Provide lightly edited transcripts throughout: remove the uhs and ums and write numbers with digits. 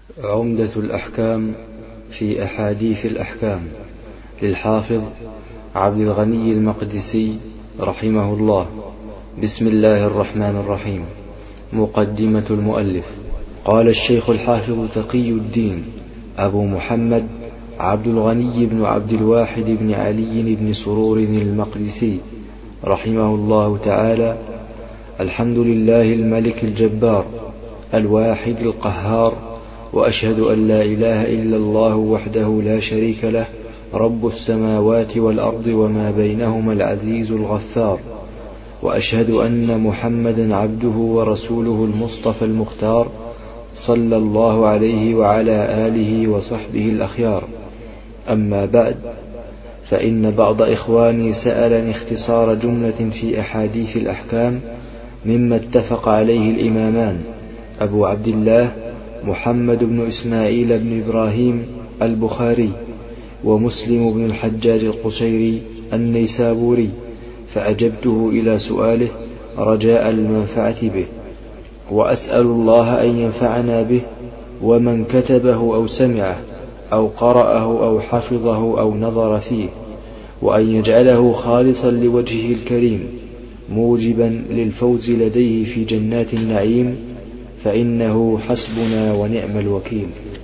عمدة الأحكام في أحاديث الأحكام للحافظ عبد الغني المقدسي رحمه الله. بسم الله الرحمن الرحيم. مقدمة المؤلف. قال الشيخ الحافظ تقي الدين أبو محمد عبد الغني بن عبد الواحد بن علي بن سرور المقدسي رحمه الله تعالى: الحمد لله الملك الجبار الواحد القهار، وأشهد أن لا إله إلا الله وحده لا شريك له، رب السماوات والأرض وما بينهما العزيز الغفار، وأشهد أن محمدا عبده ورسوله المصطفى المختار، صلى الله عليه وعلى آله وصحبه الأخيار. أما بعد، فإن بعض إخواني سألني اختصار جملة في أحاديث الأحكام مما اتفق عليه الإمامان أبو عبد الله محمد بن إسماعيل بن إبراهيم البخاري ومسلم بن الحجاج القشيري النيسابوري، فأجبته إلى سؤاله رجاء المنفعة به، وأسأل الله أن ينفعنا به ومن كتبه أو سمعه أو قرأه أو حفظه أو نظر فيه، وأن يجعله خالصا لوجهه الكريم موجبا للفوز لديه في جنات النعيم، فإنه حسبنا ونعم الوكيل.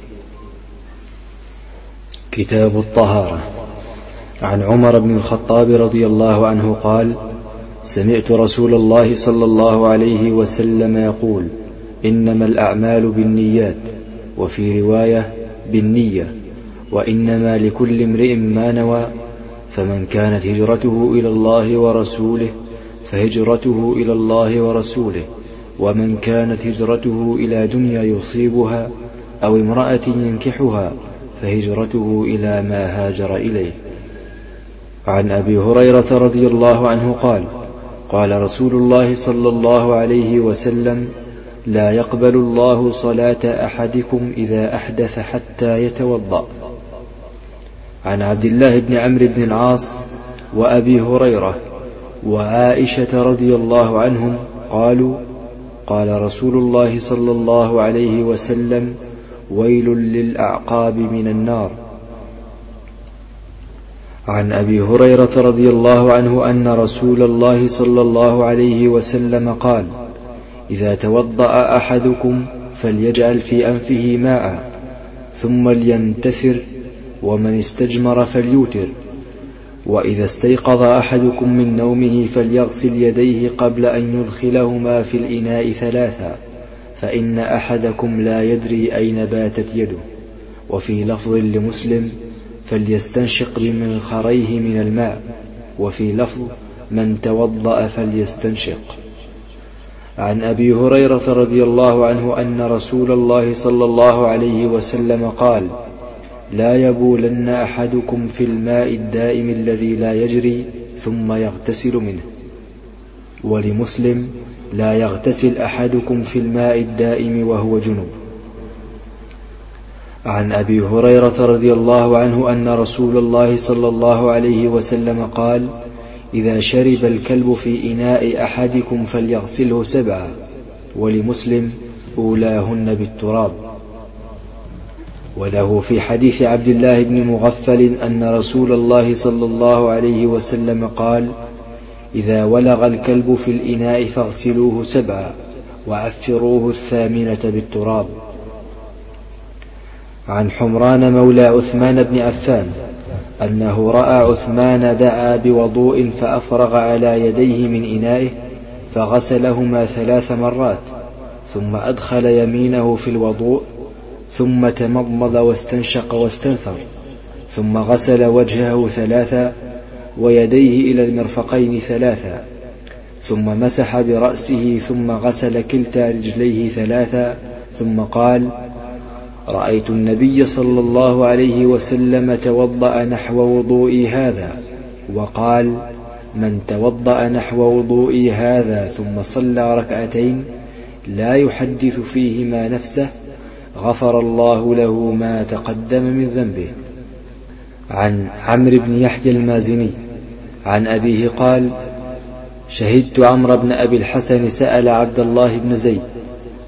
كتاب الطهارة. عن عمر بن الخطاب رضي الله عنه قال: سمعت رسول الله صلى الله عليه وسلم يقول: إنما الأعمال بالنيات، وفي رواية بالنية، وإنما لكل امرئ ما نوى، فمن كانت هجرته إلى الله ورسوله فهجرته إلى الله ورسوله، ومن كانت هجرته إلى دنيا يصيبها أو امرأة ينكحها فهجرته إلى ما هاجر إليه. عن أبي هريرة رضي الله عنه قال: قال رسول الله صلى الله عليه وسلم: لا يقبل الله صلاة أحدكم إذا أحدث حتى يتوضأ. عن عبد الله بن عمرو بن العاص وأبي هريرة وعائشة رضي الله عنهم قالوا: قال رسول الله صلى الله عليه وسلم: ويل للأعقاب من النار. عن أبي هريرة رضي الله عنه أن رسول الله صلى الله عليه وسلم قال: إذا توضأ أحدكم فليجعل في أنفه ماء ثم لينتثر، ومن استجمر فليوتر، وإذا استيقظ أحدكم من نومه فليغسل يديه قبل أن يدخلهما في الإناء ثلاثا، فإن أحدكم لا يدري أين باتت يده. وفي لفظ لمسلم: فليستنشق بمنخريه من الماء. وفي لفظ: من توضأ فليستنشق. عن أبي هريرة رضي الله عنه أن رسول الله صلى الله عليه وسلم قال: لا يبولن أحدكم في الماء الدائم الذي لا يجري ثم يغتسل منه. ولمسلم: لا يغتسل أحدكم في الماء الدائم وهو جنب. عن أبي هريرة رضي الله عنه أن رسول الله صلى الله عليه وسلم قال: إذا شرب الكلب في إناء أحدكم فليغسله 7. ولمسلم: أولاهن بالتراب. وله في حديث عبد الله بن مغفل أن رسول الله صلى الله عليه وسلم قال: إذا ولغ الكلب في الإناء فاغسلوه 7 وعفروه 8 بالتراب. عن حمران مولى عثمان بن عفان أنه رأى عثمان دعا بوضوء فأفرغ على يديه من إنائه فغسلهما 3 مرات، ثم أدخل يمينه في الوضوء، ثم تمضمض واستنشق واستنثر، ثم غسل وجهه 3 ويديه إلى المرفقين 3، ثم مسح برأسه، ثم غسل كلتا رجليه 3، ثم قال: رأيت النبي صلى الله عليه وسلم توضأ نحو وضوئي هذا، وقال: من توضأ نحو وضوئي هذا ثم صلى 2 ركعتين لا يحدث فيهما نفسه غفر الله له ما تقدم من ذنبه. عن عمرو بن يحيى المازني عن أبيه قال: شهدت عمرو بن أبي الحسن سأل عبد الله بن زيد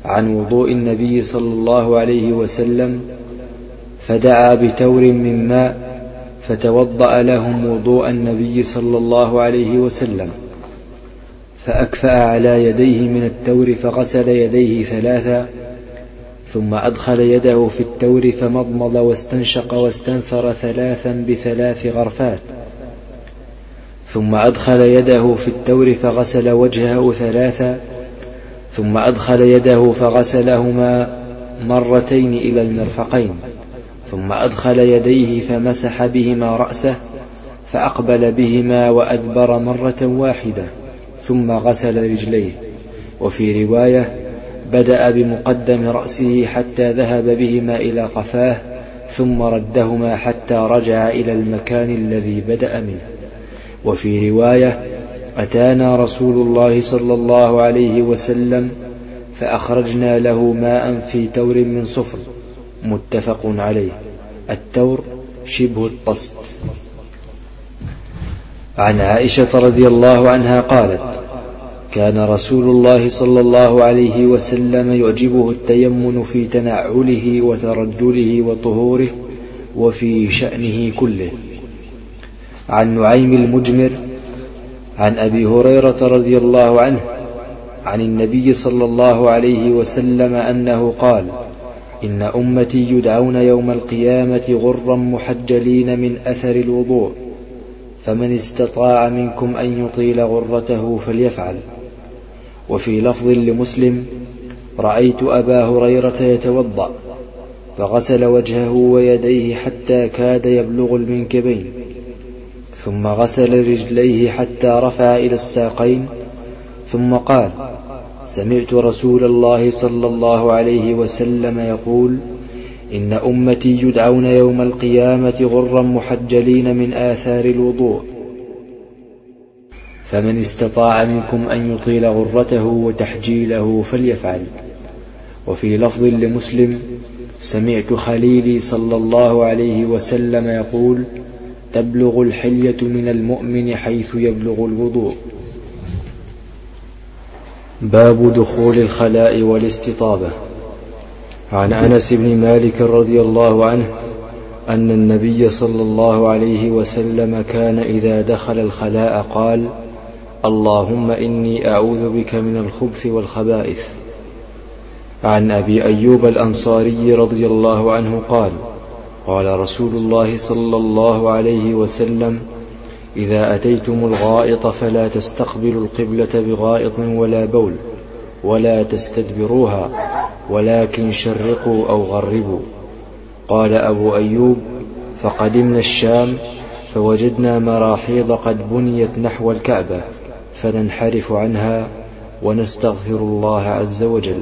عن وضوء النبي صلى الله عليه وسلم فدعا بتور من ماء فتوضأ لهم وضوء النبي صلى الله عليه وسلم، فأكفأ على يديه من التور فغسل يديه 3، ثم أدخل يده في التور فمضمض واستنشق واستنثر 3 ب3 غرفات، ثم أدخل يده في التور فغسل وجهه 3، ثم أدخل يده فغسلهما 2 إلى المرفقين، ثم أدخل يديه فمسح بهما رأسه فأقبل بهما وأدبر 1 ثم غسل رجليه. وفي رواية بدأ بمقدم رأسه حتى ذهب بهما إلى قفاه ثم ردهما حتى رجع إلى المكان الذي بدأ منه. وفي رواية أتانا رسول الله صلى الله عليه وسلم فأخرجنا له ماء في تور من صفر، متفق عليه. التور شبه الطست. عن عائشة رضي الله عنها قالت: كان رسول الله صلى الله عليه وسلم يعجبه التيمن في تنعله وترجله وطهوره وفي شأنه كله. عن نعيم المجمر عن أبي هريرة رضي الله عنه عن النبي صلى الله عليه وسلم أنه قال: إن أمتي يدعون يوم القيامة غرا محجلين من أثر الوضوء، فمن استطاع منكم أن يطيل غرته فليفعل. وفي لفظ لمسلم: رأيت أبا هريرة يتوضأ فغسل وجهه ويديه حتى كاد يبلغ المنكبين، ثم غسل رجليه حتى رفع إلى الساقين، ثم قال: سمعت رسول الله صلى الله عليه وسلم يقول: إن أمتي يدعون يوم القيامة غرا محجلين من آثار الوضوء، فمن استطاع منكم أن يطيل غرته وتحجيله فليفعل. وفي لفظ لمسلم: سمعت خليلي صلى الله عليه وسلم يقول: تبلغ الحلية من المؤمن حيث يبلغ الوضوء. باب دخول الخلاء والاستطابة. عن أنس بن مالك رضي الله عنه أن النبي صلى الله عليه وسلم كان إذا دخل الخلاء قال: اللهم إني أعوذ بك من الخبث والخبائث. عن أبي أيوب الأنصاري رضي الله عنه قال: قال رسول الله صلى الله عليه وسلم: إذا أتيتم الغائط فلا تستقبلوا القبلة بغائط ولا بول ولا تستدبروها، ولكن شرقوا أو غربوا. قال أبو أيوب: فقدمنا الشام فوجدنا مراحيض قد بنيت نحو الكعبة فننحرف عنها ونستغفر الله عز وجل.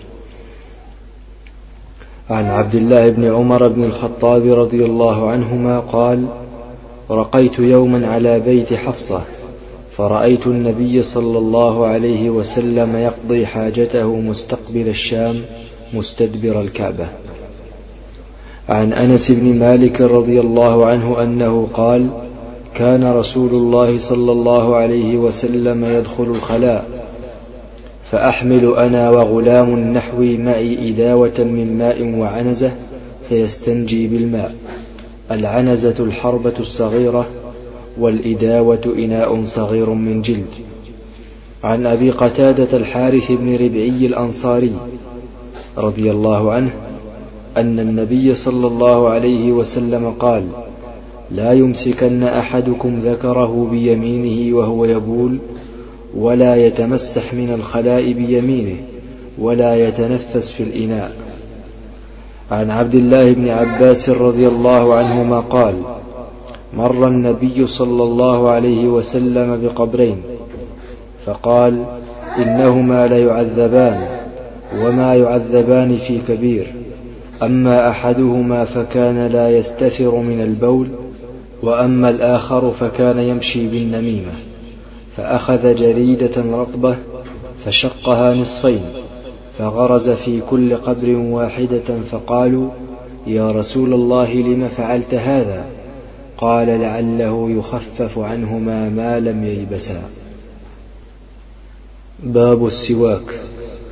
عن عبد الله بن عمر بن الخطاب رضي الله عنهما قال: رقيت يوما على بيت حفصة فرأيت النبي صلى الله عليه وسلم يقضي حاجته مستقبل الشام مستدبر الكعبة. عن أنس بن مالك رضي الله عنه أنه قال: كان رسول الله صلى الله عليه وسلم يدخل الخلاء فأحمل أنا وغلام نحوي معي إداوة من ماء وعنزة فيستنجي بالماء. العنزة الحربة الصغيرة، والإداوة إناء صغير من جلد. عن أبي قتادة الحارث بن ربعي الأنصاري رضي الله عنه أن النبي صلى الله عليه وسلم قال: لا يمسكن أحدكم ذكره بيمينه وهو يبول، ولا يتمسح من الخلاء بيمينه، ولا يتنفس في الإناء. عن عبد الله بن عباس رضي الله عنهما قال: مر النبي صلى الله عليه وسلم بقبرين فقال: إنهما ليعذبان وما يعذبان في كبير، أما أحدهما فكان لا يستتر من البول، وأما الآخر فكان يمشي بالنميمة. فأخذ جريدة رطبة فشقها نصفين فغرز في كل قبر واحدة، فقالوا: يا رسول الله لم فعلت هذا؟ قال: لعله يخفف عنهما ما لم ييبسا. باب السواك.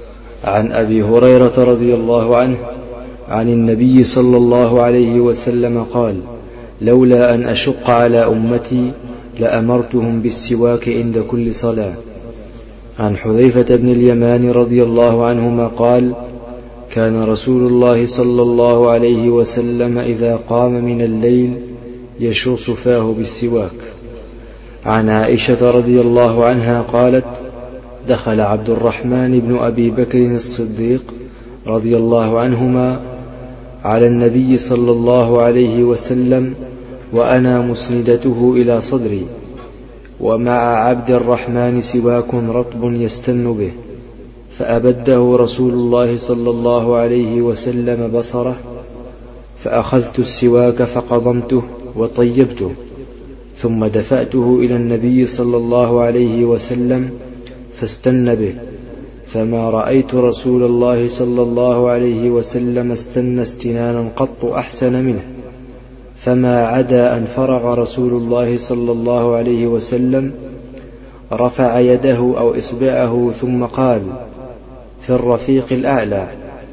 عن أبي هريرة رضي الله عنه عن النبي صلى الله عليه وسلم قال: لولا أن أشق على أمتي لأمرتهم بالسواك عند كل صلاة. عن حذيفة بن اليمان رضي الله عنهما قال: كان رسول الله صلى الله عليه وسلم إذا قام من الليل يشوص فاه بالسواك. عن عائشة رضي الله عنها قالت: دخل عبد الرحمن بن أبي بكر الصديق رضي الله عنهما على النبي صلى الله عليه وسلم وأنا مسندته إلى صدري، ومع عبد الرحمن سواك رطب يستن به، فأبده رسول الله صلى الله عليه وسلم بصره، فأخذت السواك فقضمته وطيبته، ثم دفعته إلى النبي صلى الله عليه وسلم فاستن به، فما رأيت رسول الله صلى الله عليه وسلم استن استنانا قط أحسن منه. فما عدا أن فرغ رسول الله صلى الله عليه وسلم رفع يده أو إصبعه ثم قال: في الرفيق الأعلى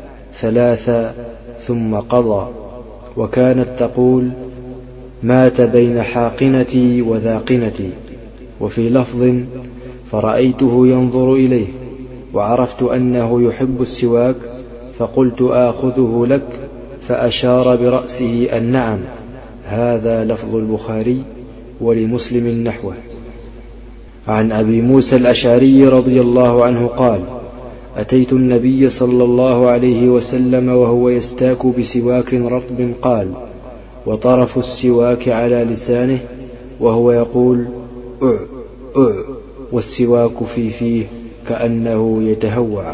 3 ثم قضى. وكانت تقول: مات بين حاقنتي وذاقنتي. وفي لفظ: فرأيته ينظر إليه وعرفت أنه يحب السواك، فقلت: آخذه لك؟ فأشار برأسه النعم. هذا لفظ البخاري، ولمسلم نحوه. عن أبي موسى الأشعري رضي الله عنه قال: أتيت النبي صلى الله عليه وسلم وهو يستاك بسواك رطب، قال: وطرف السواك على لسانه وهو يقول: أع أع، والسواك في فيه كأنه يتهوع.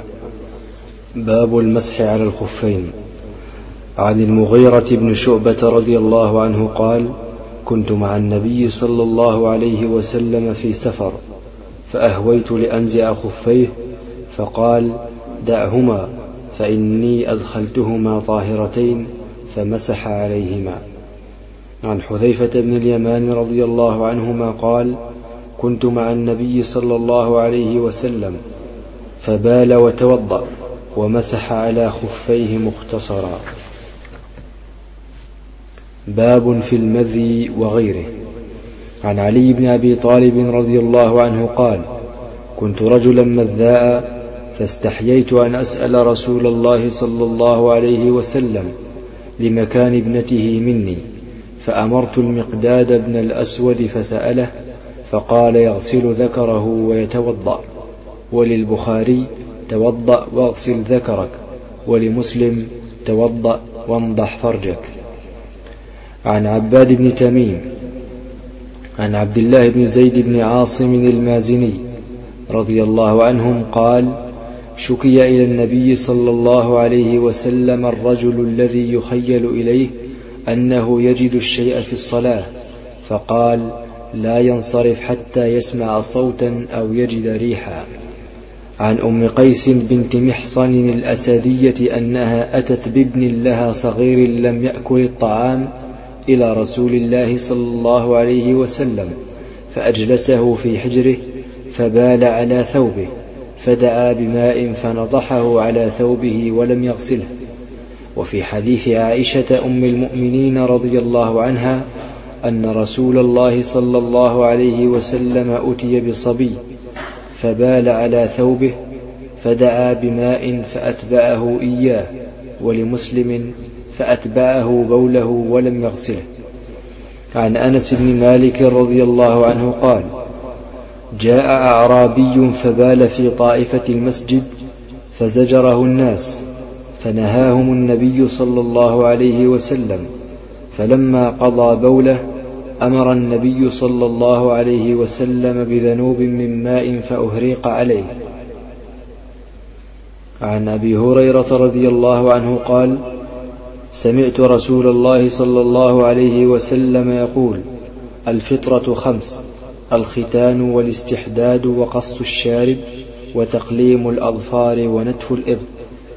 باب المسح على الخفين. عن المغيرة بن شعبة رضي الله عنه قال: كنت مع النبي صلى الله عليه وسلم في سفر، فأهويت لأنزع خفيه، فقال: دعهما فإني أدخلتهما طاهرتين، فمسح عليهما. عن حذيفة بن اليمان رضي الله عنهما قال: كنت مع النبي صلى الله عليه وسلم فبال وتوضأ ومسح على خفيه مختصرا. باب في المذي وغيره. عن علي بن أبي طالب رضي الله عنه قال: كنت رجلا مذاء، فاستحييت أن أسأل رسول الله صلى الله عليه وسلم لمكان ابنته مني، فأمرت المقداد بن الأسود فسأله، فقال: يغسل ذكره ويتوضأ. وللبخاري: توضأ واغسل ذكرك. ولمسلم: توضأ وانضح فرجك. عن عباد بن تميم عن عبد الله بن زيد بن عاصم المازني رضي الله عنهم قال: شكي إلى النبي صلى الله عليه وسلم الرجل الذي يخيل إليه أنه يجد الشيء في الصلاة، فقال: لا ينصرف حتى يسمع صوتا أو يجد ريحا. عن أم قيس بنت محصن الأسدية أنها أتت بابن لها صغير لم يأكل الطعام إلى رسول الله صلى الله عليه وسلم، فأجلسه في حجره فبال على ثوبه، فدعا بماء فنضحه على ثوبه ولم يغسله. وفي حديث عائشة أم المؤمنين رضي الله عنها أن رسول الله صلى الله عليه وسلم أتي بصبي فبال على ثوبه، فدعا بماء فأتبعه إياه. ولمسلم: فأتبعه بوله ولم يغسله. عن أنس بن مالك رضي الله عنه قال: جاء أعرابي فبال في طائفة المسجد فزجره الناس، فنهاهم النبي صلى الله عليه وسلم، فلما قضى بوله أمر النبي صلى الله عليه وسلم بذنوب من ماء فأهريق عليه. عن أبي هريرة رضي الله عنه قال: سمعت رسول الله صلى الله عليه وسلم يقول: الفطرة 5: الختان والاستحداد وقص الشارب وتقليم الأظفار ونتف الإبط.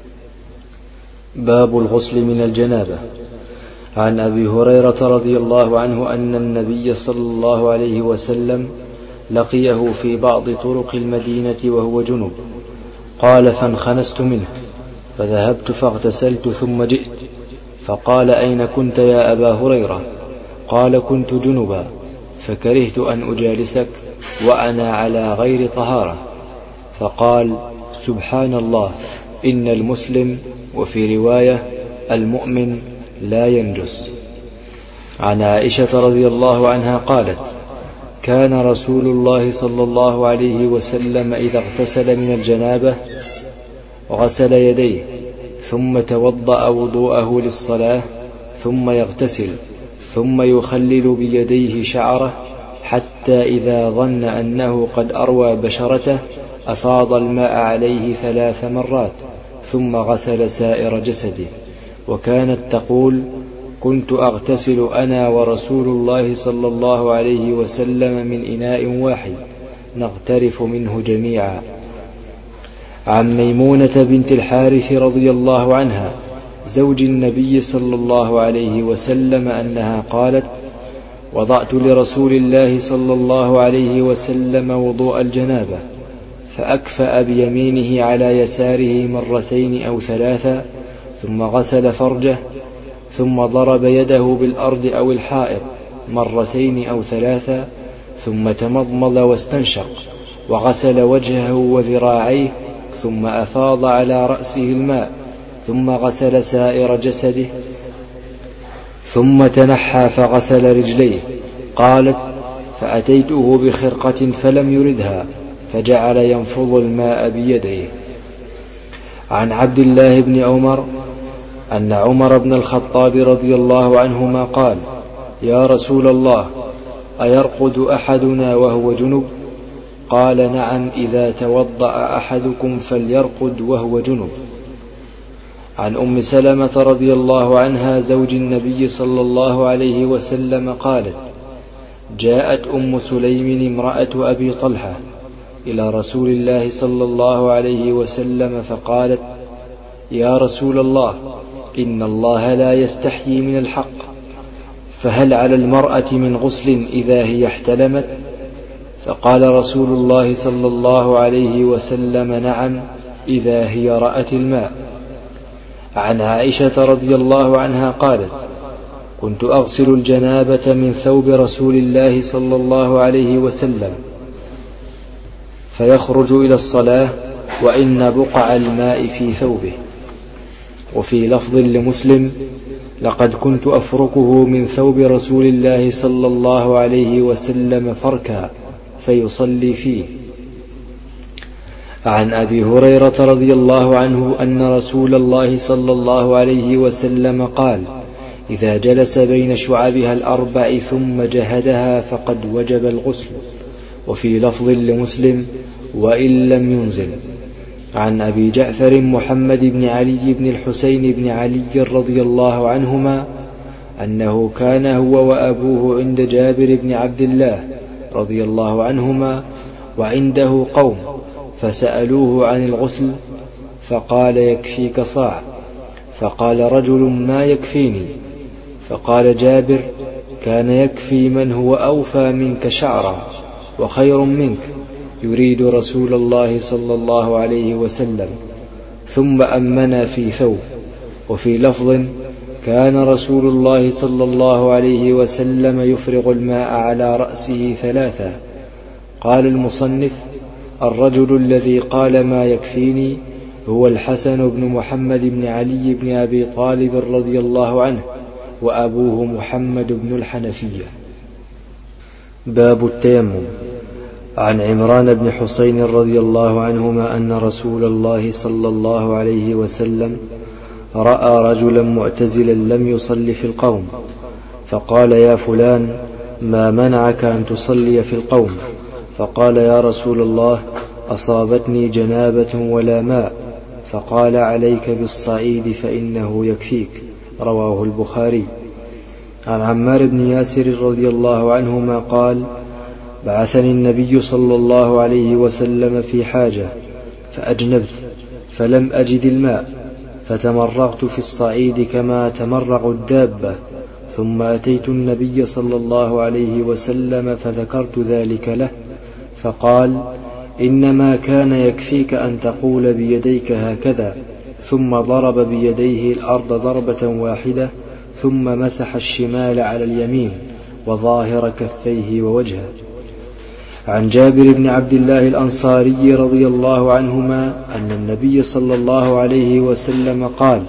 باب الغسل من الجنابة. عن أبي هريرة رضي الله عنه أن النبي صلى الله عليه وسلم لقيه في بعض طرق المدينة وهو جنب، قال فانخنست منه فذهبت فاغتسلت ثم جئت، فقال أين كنت يا أبا هريرة؟ قال كنت جنبا فكرهت أن أجالسك وأنا على غير طهارة. فقال سبحان الله، إن المسلم وفي رواية المؤمن لا ينجس. عن عائشة رضي الله عنها قالت كان رسول الله صلى الله عليه وسلم إذا اغتسل من الجنابة غسل يديه ثم توضأ وضوءه للصلاة ثم يغتسل ثم يخلل بيديه شعره حتى إذا ظن أنه قد أروى بشرته أفاض الماء عليه 3 مرات ثم غسل سائر جسده. وكانت تقول كنت أغتسل أنا ورسول الله صلى الله عليه وسلم من إناء واحد نغترف منه جميعا. عن ميمونة بنت الحارث رضي الله عنها زوج النبي صلى الله عليه وسلم أنها قالت وضعت لرسول الله صلى الله عليه وسلم وضوء الجنابة فأكفأ بيمينه على يساره 2 أو 3 ثم غسل فرجه ثم ضرب يده بالأرض أو الحائط 2 أو 3 ثم تمضمض واستنشق وغسل وجهه وذراعيه ثم أفاض على رأسه الماء ثم غسل سائر جسده ثم تنحى فغسل رجليه. قالت فأتيته بخرقة فلم يردها فجعل ينفض الماء بيديه. عن عبد الله بن عمر أن عمر بن الخطاب رضي الله عنهما قال يا رسول الله أيرقد أحدنا وهو جنب؟ قال نعم إذا توضأ أحدكم فليرقد وهو جنب. عن أم سلمة رضي الله عنها زوج النبي صلى الله عليه وسلم قالت جاءت أم سليم امرأة أبي طلحة إلى رسول الله صلى الله عليه وسلم فقالت يا رسول الله إن الله لا يستحيي من الحق، فهل على المرأة من غسل إذا هي احتلمت؟ فقال رسول الله صلى الله عليه وسلم نعم إذا هي رأت الماء. عن عائشة رضي الله عنها قالت كنت أغسل الجنابة من ثوب رسول الله صلى الله عليه وسلم فيخرج إلى الصلاة وإن بقع الماء في ثوبه. وفي لفظ لمسلم لقد كنت أفركه من ثوب رسول الله صلى الله عليه وسلم فركا فيصلي فيه. عن أبي هريرة رضي الله عنه أن رسول الله صلى الله عليه وسلم قال إذا جلس بين شعبها 4 ثم جهدها فقد وجب الغسل. وفي لفظ لمسلم وإن لم ينزل. عن أبي جعفر محمد بن علي بن الحسين بن علي رضي الله عنهما أنه كان هو وأبوه عند جابر بن عبد الله رضي الله عنهما وعنده قوم فسألوه عن الغسل فقال يكفيك صاع. فقال رجل ما يكفيني؟ فقال جابر كان يكفي من هو أوفى منك شعرا وخير منك يريد رسول الله صلى الله عليه وسلم. ثم أمنا في ثوب. وفي لفظ كان رسول الله صلى الله عليه وسلم يفرغ الماء على رأسه 3. قال المصنف الرجل الذي قال ما يكفيني هو الحسن بن محمد بن علي بن أبي طالب رضي الله عنه وأبوه محمد بن الحنفية. باب التيمم. عن عمران بن حسين رضي الله عنهما أن رسول الله صلى الله عليه وسلم رأى رجلا معتزلا لم يصلي في القوم فقال يا فلان ما منعك أن تصلي في القوم؟ فقال يا رسول الله أصابتني جنابة ولا ماء. فقال عليك بالصعيد فإنه يكفيك. رواه البخاري. عن عمار بن ياسر رضي الله عنهما قال بعثني النبي صلى الله عليه وسلم في حاجة فأجنبت فلم أجد الماء فتمرغت في الصعيد كما تمرغ الدابة ثم أتيت النبي صلى الله عليه وسلم فذكرت ذلك له فقال إنما كان يكفيك أن تقول بيديك هكذا، ثم ضرب بيديه الأرض ضربة واحدة، ثم مسح الشمال على اليمين وظاهر كفيه ووجهه. عن جابر بن عبد الله الأنصاري رضي الله عنهما أن النبي صلى الله عليه وسلم قال: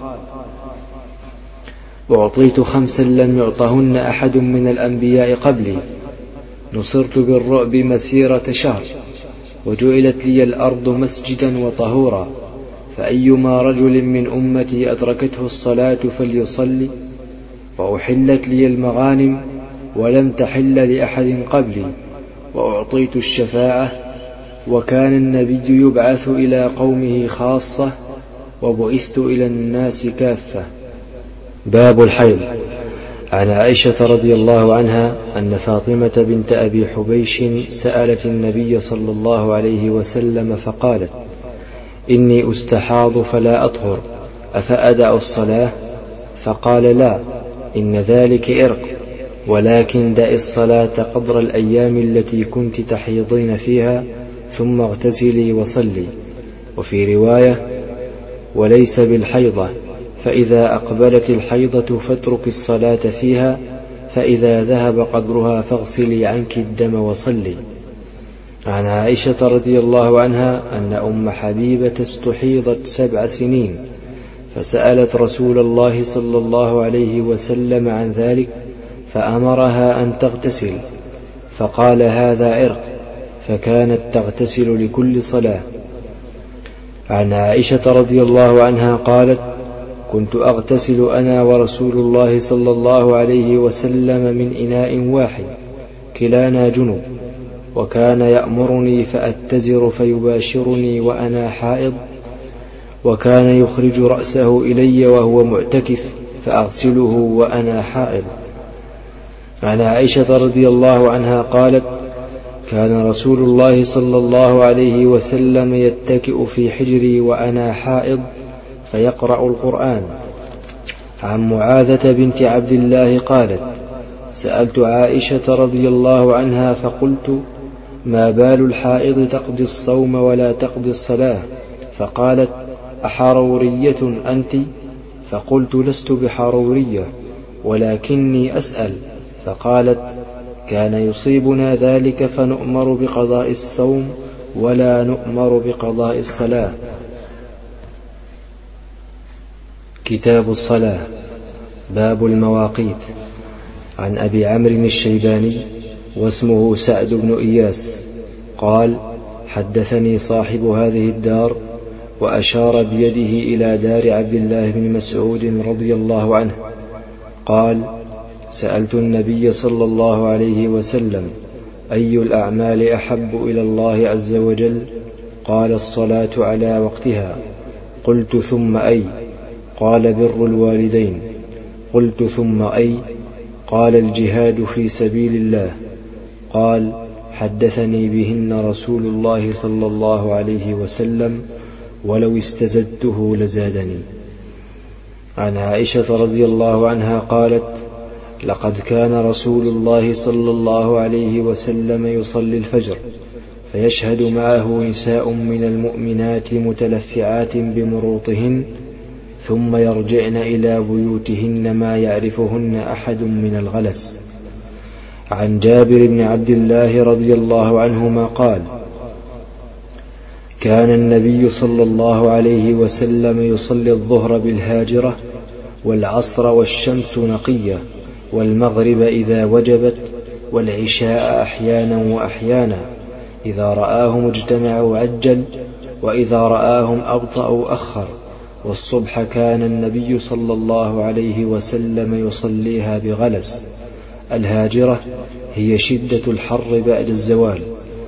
أعطيت 5 لم يعطهن أحد من الأنبياء قبلي، نصرت بالرعب مسيرة شهر، وجعلت لي الأرض مسجدا وطهورا، فأيما رجل من أمتي أدركته الصلاة فليصلي، وأحلت لي المغانم ولم تحل لأحد قبلي، وأعطيت الشفاعة، وكان النبي يبعث إلى قومه خاصة، وبعثت إلى الناس كافة. باب الحيض. عن عائشة رضي الله عنها أن فاطمة بنت أبي حبيش سألت النبي صلى الله عليه وسلم فقالت: إني أستحاض فلا أطهر، أفأدع الصلاة؟ فقال: لا، إن ذلك إرق، ولكن دع الصلاة قدر الأيام التي كنت تحيضين فيها، ثم اغتسلي وصلي. وفي رواية: وليس بالحيضة، فإذا أقبلت الحيضة فاترك الصلاة فيها، فإذا ذهب قدرها فاغسلي عنك الدم وصلي. عن عائشة رضي الله عنها أن أم حبيبة استحيضت 7 سنين، فسألت رسول الله صلى الله عليه وسلم عن ذلك، فأمرها أن تغتسل، فقال: هذا عرق، فكانت تغتسل لكل صلاة. عن عائشة رضي الله عنها قالت: كنت أغتسل أنا ورسول الله صلى الله عليه وسلم من إناء واحد، كلانا جنب، وكان يأمرني فأتزر فيباشرني وأنا حائض، وكان يخرج رأسه إلي وهو معتكف فأغسله وأنا حائض. عن عائشة رضي الله عنها قالت: كان رسول الله صلى الله عليه وسلم يتكئ في حجري وأنا حائض فيقرأ القرآن. عن معاذة بنت عبد الله قالت: سألت عائشة رضي الله عنها فقلت: ما بال الحائض تقضي الصوم ولا تقضي الصلاة؟ فقالت: أحرورية أنت؟ فقلت: لست بحرورية، ولكني أسأل. فقالت: كان يصيبنا ذلك فنؤمر بقضاء الصوم ولا نؤمر بقضاء الصلاة. كتاب الصلاة. باب المواقيت. عن أبي عمرو الشيباني واسمه سعد بن إياس قال: حدثني صاحب هذه الدار، وأشار بيده إلى دار عبد الله بن مسعود رضي الله عنه قال: سألت النبي صلى الله عليه وسلم: أي الأعمال أحب إلى الله عز وجل؟ قال: الصلاة على وقتها. قلت: ثم أي؟ قال: بر الوالدين. قلت: ثم أي؟ قال: الجهاد في سبيل الله. قال: حدثني بهن رسول الله صلى الله عليه وسلم، ولو استزدته لزادني. عن عائشة رضي الله عنها قالت: لقد كان رسول الله صلى الله عليه وسلم يصلي الفجر، فيشهد معه نساء من المؤمنات متلفعات بمروطهن، ثم يرجعن إلى بيوتهن ما يعرفهن أحد من الغلس. عن جابر بن عبد الله رضي الله عنهما قال: كان النبي صلى الله عليه وسلم يصلي الظهر بالهاجرة، والعصر والشمس نقية، والمغرب إذا وجبت، والعشاء أحيانا وأحيانا، إذا رآهم اجتمعوا عجل، وإذا رآهم أبطأوا أخر، والصبح كان النبي صلى الله عليه وسلم يصليها بغلس. الهاجرة هي شدة الحر بعد الزوال.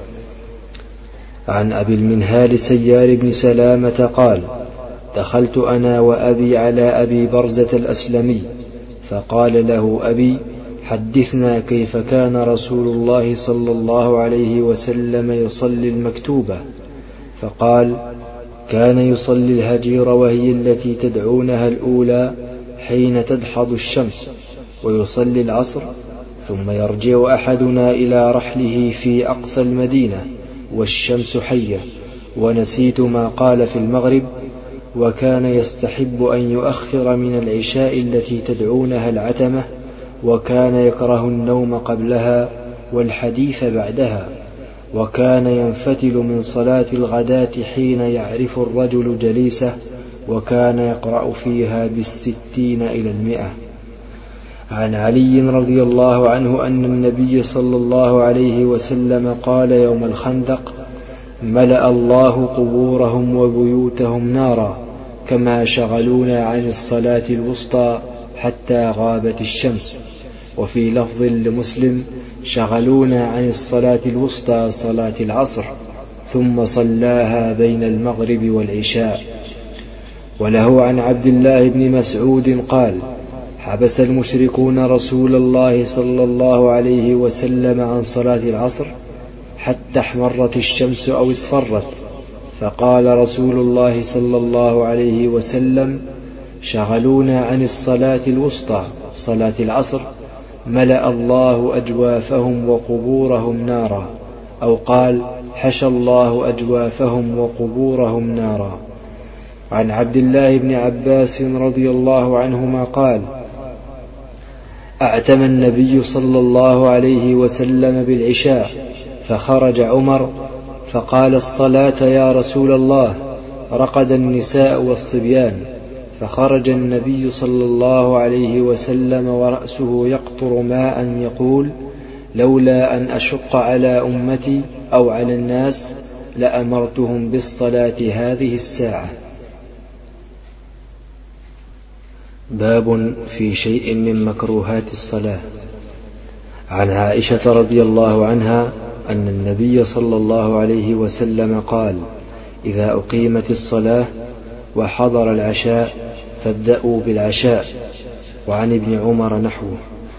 عن أبي المنهال سيار بن سلامة قال: دخلت أنا وأبي على أبي برزة الأسلمي، فقال له أبي: حدثنا كيف كان رسول الله صلى الله عليه وسلم يصلي المكتوبة؟ فقال: كان يصلي الهجير، وهي التي تدعونها الأولى حين تدحض الشمس، ويصلي العصر، ثم يرجع أحدنا إلى رحله في أقصى المدينة والشمس حية. ونسيت ما قال في المغرب: وكان يستحب أن يؤخر من العشاء التي تدعونها العتمة، وكان يكره النوم قبلها والحديث بعدها، وكان ينفتل من صلاة الغداة حين يعرف الرجل جليسه، وكان يقرأ فيها 60 إلى 100. عن علي رضي الله عنه أن النبي صلى الله عليه وسلم قال يوم الخندق: ملأ الله قبورهم وبيوتهم نارا، كما شغلونا عن الصلاة الوسطى حتى غابت الشمس. وفي لفظ لمسلم: شغلونا عن الصلاة الوسطى صلاة العصر، ثم صلاها بين المغرب والعشاء. وله عن عبد الله بن مسعود قال: حبس المشركون رسول الله صلى الله عليه وسلم عن صلاة العصر حتى احمرت الشمس أو اصفرت، فقال رسول الله صلى الله عليه وسلم: شغلونا عن الصلاة الوسطى صلاة العصر، ملأ الله أجوافهم وقبورهم نارا، أو قال: حشى الله أجوافهم وقبورهم نارا. عن عبد الله بن عباس رضي الله عنهما قال: أعتم النبي صلى الله عليه وسلم بالعشاء، فخرج عمر فقال: الصلاة يا رسول الله. رقد النساء والصبيان، فخرج النبي صلى الله عليه وسلم ورأسه يقطر ماء يقول: لولا أن أشق على أمتي أو على الناس لأمرتهم بالصلاة هذه الساعة. باب في شيء من مكروهات الصلاة. عن عائشة رضي الله عنها أن النبي صلى الله عليه وسلم قال: إذا أقيمت الصلاة وحضر العشاء فابدأوا بالعشاء. وعن ابن عمر نحوه.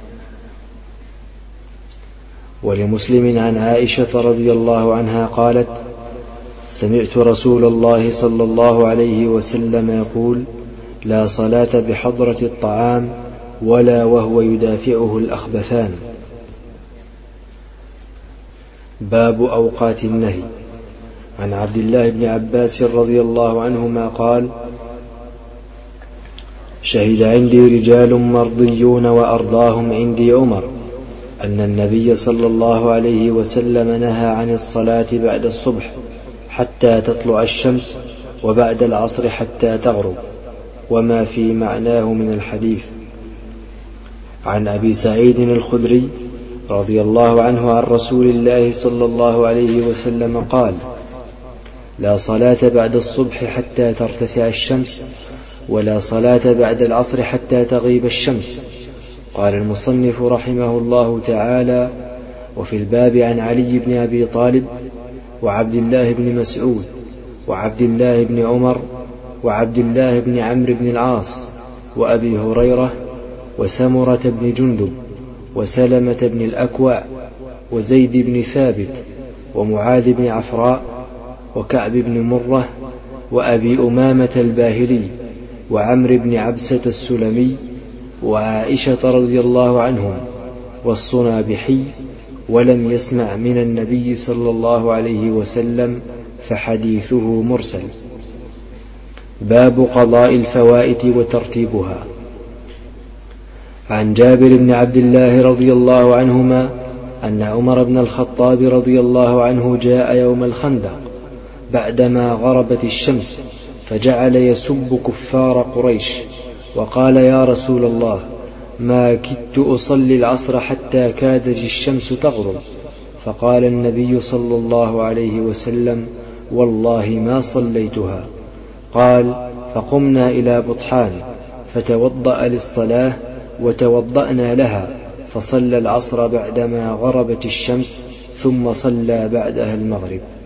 ولمسلم عن عائشة رضي الله عنها قالت: سمعت رسول الله صلى الله عليه وسلم يقول: لا صلاة بحضرة الطعام ولا وهو يدافعه الأخبثان. باب أوقات النهي. عن عبد الله بن عباس رضي الله عنهما قال: شهد عندي رجال مرضيون وأرضاهم عندي عمر أن النبي صلى الله عليه وسلم نهى عن الصلاة بعد الصبح حتى تطلع الشمس، وبعد العصر حتى تغرب، وما في معناه من الحديث. عن أبي سعيد الخدري رضي الله عنه عن رسول الله صلى الله عليه وسلم قال: لا صلاة بعد الصبح حتى ترتفع الشمس، ولا صلاة بعد العصر حتى تغيب الشمس. قال المصنف رحمه الله تعالى: وفي الباب عن علي بن أبي طالب وعبد الله بن مسعود وعبد الله بن عمر وعبد الله بن عمرو بن العاص وأبي هريرة وسمرة بن جندب وسلمة بن الأكوع وزيد بن ثابت ومعاذ بن عفراء وكعب بن مرة وأبي أمامة الباهلي وعمرو بن عبسة السلمي وعائشة رضي الله عنهم والصنابحي، ولم يسمع من النبي صلى الله عليه وسلم فحديثه مرسل. باب قضاء الفوائت وترتيبها. عن جابر بن عبد الله رضي الله عنهما أن عمر بن الخطاب رضي الله عنه جاء يوم الخندق بعدما غربت الشمس، فجعل يسب كفار قريش، وقال: يا رسول الله، ما كدت أصلي العصر حتى كادت الشمس تغرب. فقال النبي صلى الله عليه وسلم: والله ما صليتها. قال: فقمنا إلى بطحان فتوضأ للصلاة وتوضأنا لها، فصلى العصر بعدما غربت الشمس، ثم صلى بعدها المغرب.